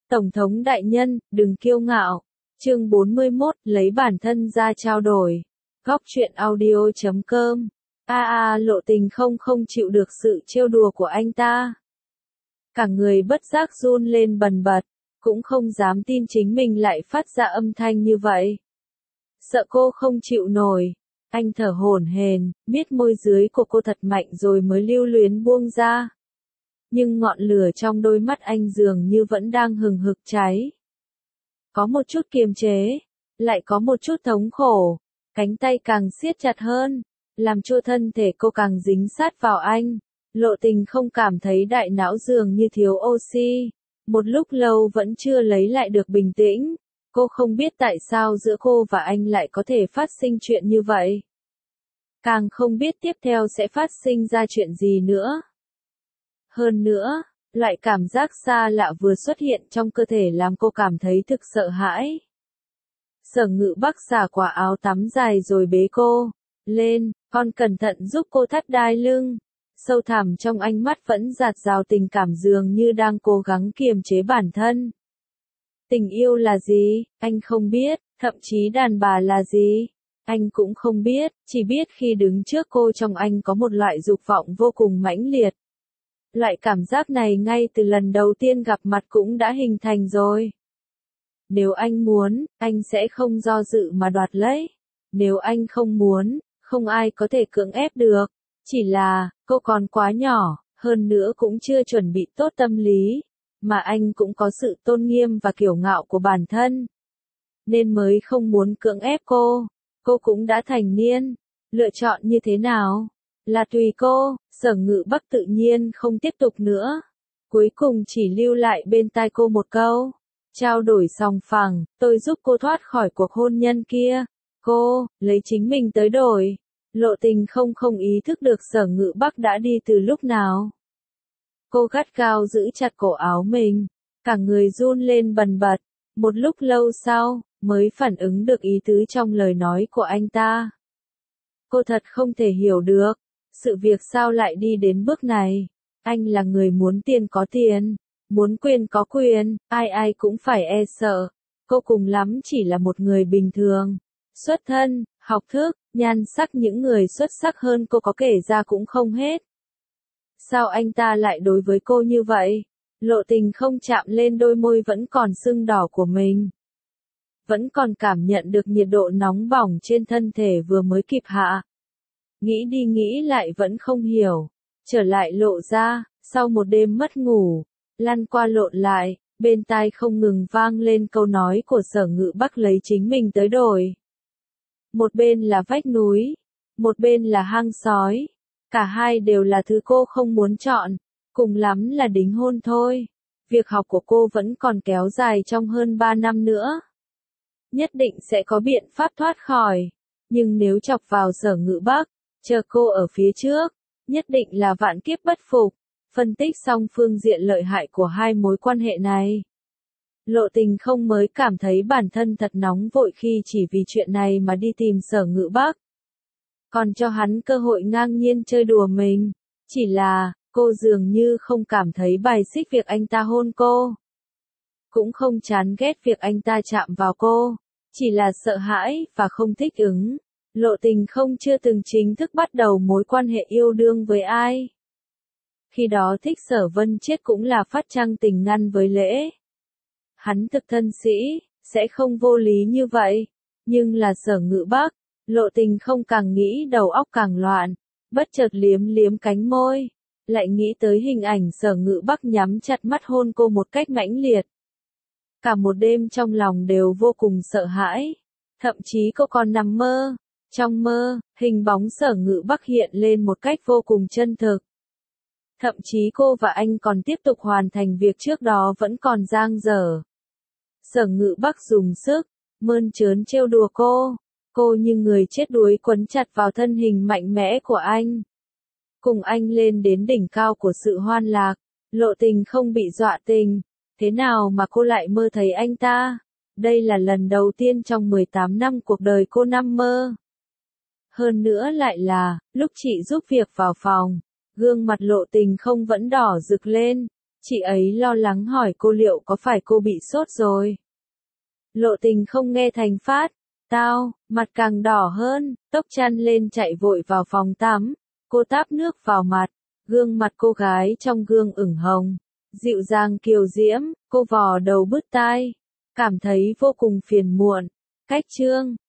Tổng thống đại nhân, đừng kiêu ngạo. Chương 41, lấy bản thân ra trao đổi. Góc truyện audio.com. Lộ Tình không chịu được sự trêu đùa của anh ta. Cả người bất giác run lên bần bật, cũng không dám tin chính mình lại phát ra âm thanh như vậy. Sợ cô không chịu nổi, anh thở hổn hển, biết môi dưới của cô thật mạnh rồi mới lưu luyến buông ra. Nhưng ngọn lửa trong đôi mắt anh dường như vẫn đang hừng hực cháy. Có một chút kiềm chế, lại có một chút thống khổ, cánh tay càng siết chặt hơn, làm cho thân thể cô càng dính sát vào anh. Lộ Tình không cảm thấy đại não dường như thiếu oxy, một lúc lâu vẫn chưa lấy lại được bình tĩnh. Cô không biết tại sao giữa cô và anh lại có thể phát sinh chuyện như vậy. Càng không biết tiếp theo sẽ phát sinh ra chuyện gì nữa. Hơn nữa, loại cảm giác xa lạ vừa xuất hiện trong cơ thể làm cô cảm thấy thực sợ hãi. Sở Ngự Bắc xả quả áo tắm dài rồi bế cô lên, còn cẩn thận giúp cô thắt đai lưng. Sâu thẳm trong ánh mắt vẫn dạt dào tình cảm dường như đang cố gắng kiềm chế bản thân. Tình yêu là gì, anh không biết, thậm chí đàn bà là gì, anh cũng không biết, chỉ biết khi đứng trước cô trong anh có một loại dục vọng vô cùng mãnh liệt. Loại cảm giác này ngay từ lần đầu tiên gặp mặt cũng đã hình thành rồi. Nếu anh muốn, anh sẽ không do dự mà đoạt lấy. Nếu anh không muốn, không ai có thể cưỡng ép được. Chỉ là, cô còn quá nhỏ, hơn nữa cũng chưa chuẩn bị tốt tâm lý. Mà anh cũng có sự tôn nghiêm và kiêu ngạo của bản thân. Nên mới không muốn cưỡng ép cô. Cô cũng đã thành niên. Lựa chọn như thế nào? Là tùy cô. Sở Ngự Bắc tự nhiên không tiếp tục nữa. Cuối cùng chỉ lưu lại bên tai cô một câu. Trao đổi sòng phẳng, tôi giúp cô thoát khỏi cuộc hôn nhân kia. Cô, lấy chính mình tới đổi. Lộ Tình không ý thức được Sở Ngự Bắc đã đi từ lúc nào. Cô gắt gao giữ chặt cổ áo mình, cả người run lên bần bật. Một lúc lâu sau, mới phản ứng được ý tứ trong lời nói của anh ta. Cô thật không thể hiểu được, sự việc sao lại đi đến bước này. Anh là người muốn tiền có tiền, muốn quyền có quyền, ai cũng phải e sợ. Cô cùng lắm chỉ là một người bình thường. Xuất thân, học thức, nhan sắc những người xuất sắc hơn cô có kể ra cũng không hết. Sao anh ta lại đối với cô như vậy? Lộ Tình không chạm lên đôi môi vẫn còn sưng đỏ của mình. Vẫn còn cảm nhận được nhiệt độ nóng bỏng trên thân thể vừa mới kịp hạ. Nghĩ đi nghĩ lại vẫn không hiểu. Trở lại lộ ra, sau một đêm mất ngủ, lăn qua lộn lại, bên tai không ngừng vang lên câu nói của Sở Ngự Bắc lấy chính mình tới đổi. Một bên là vách núi, một bên là hang sói. Cả hai đều là thứ cô không muốn chọn, cùng lắm là đính hôn thôi. Việc học của cô vẫn còn kéo dài trong hơn 3 năm nữa. Nhất định sẽ có biện pháp thoát khỏi. Nhưng nếu chọc vào Sở Ngự Bắc, chờ cô ở phía trước, nhất định là vạn kiếp bất phục. Phân tích xong phương diện lợi hại của hai mối quan hệ này. Lộ Tình không mới cảm thấy bản thân thật nóng vội khi chỉ vì chuyện này mà đi tìm Sở Ngự Bắc. Còn cho hắn cơ hội ngang nhiên chơi đùa mình. Chỉ là, cô dường như không cảm thấy bài xích việc anh ta hôn cô. Cũng không chán ghét việc anh ta chạm vào cô. Chỉ là sợ hãi và không thích ứng. Lộ Tình không chưa từng chính thức bắt đầu mối quan hệ yêu đương với ai. Khi đó thích Sở Vân Chết cũng là phát trăng tình ngăn với lễ. Hắn thực thân sĩ, sẽ không vô lý như vậy. Nhưng là Sở Ngự Bắc. Lộ Tình không càng nghĩ đầu óc càng loạn, bất chợt liếm liếm cánh môi, lại nghĩ tới hình ảnh Sở Ngự Bắc nhắm chặt mắt hôn cô một cách mãnh liệt. Cả một đêm trong lòng đều vô cùng sợ hãi, thậm chí cô còn nằm mơ. Trong mơ, hình bóng Sở Ngự Bắc hiện lên một cách vô cùng chân thực. Thậm chí cô và anh còn tiếp tục hoàn thành việc trước đó vẫn còn dang dở. Sở Ngự Bắc dùng sức, mơn trớn trêu đùa cô. Cô như người chết đuối quấn chặt vào thân hình mạnh mẽ của anh. Cùng anh lên đến đỉnh cao của sự hoan lạc. Lộ Tình không bị dọa tình. Thế nào mà cô lại mơ thấy anh ta? Đây là lần đầu tiên trong 18 năm cuộc đời cô nằm mơ. Hơn nữa lại là, lúc chị giúp việc vào phòng, gương mặt Lộ Tình không vẫn đỏ rực lên. Chị ấy lo lắng hỏi cô liệu có phải cô bị sốt rồi. Lộ Tình không nghe Thành Phát. Tao, mặt càng đỏ hơn, tóc chăn lên chạy vội vào phòng tắm. Cô táp nước vào mặt. Gương mặt cô gái trong gương ửng hồng. Dịu dàng kiều diễm, cô vò đầu bứt tai. Cảm thấy vô cùng phiền muộn. Cách chương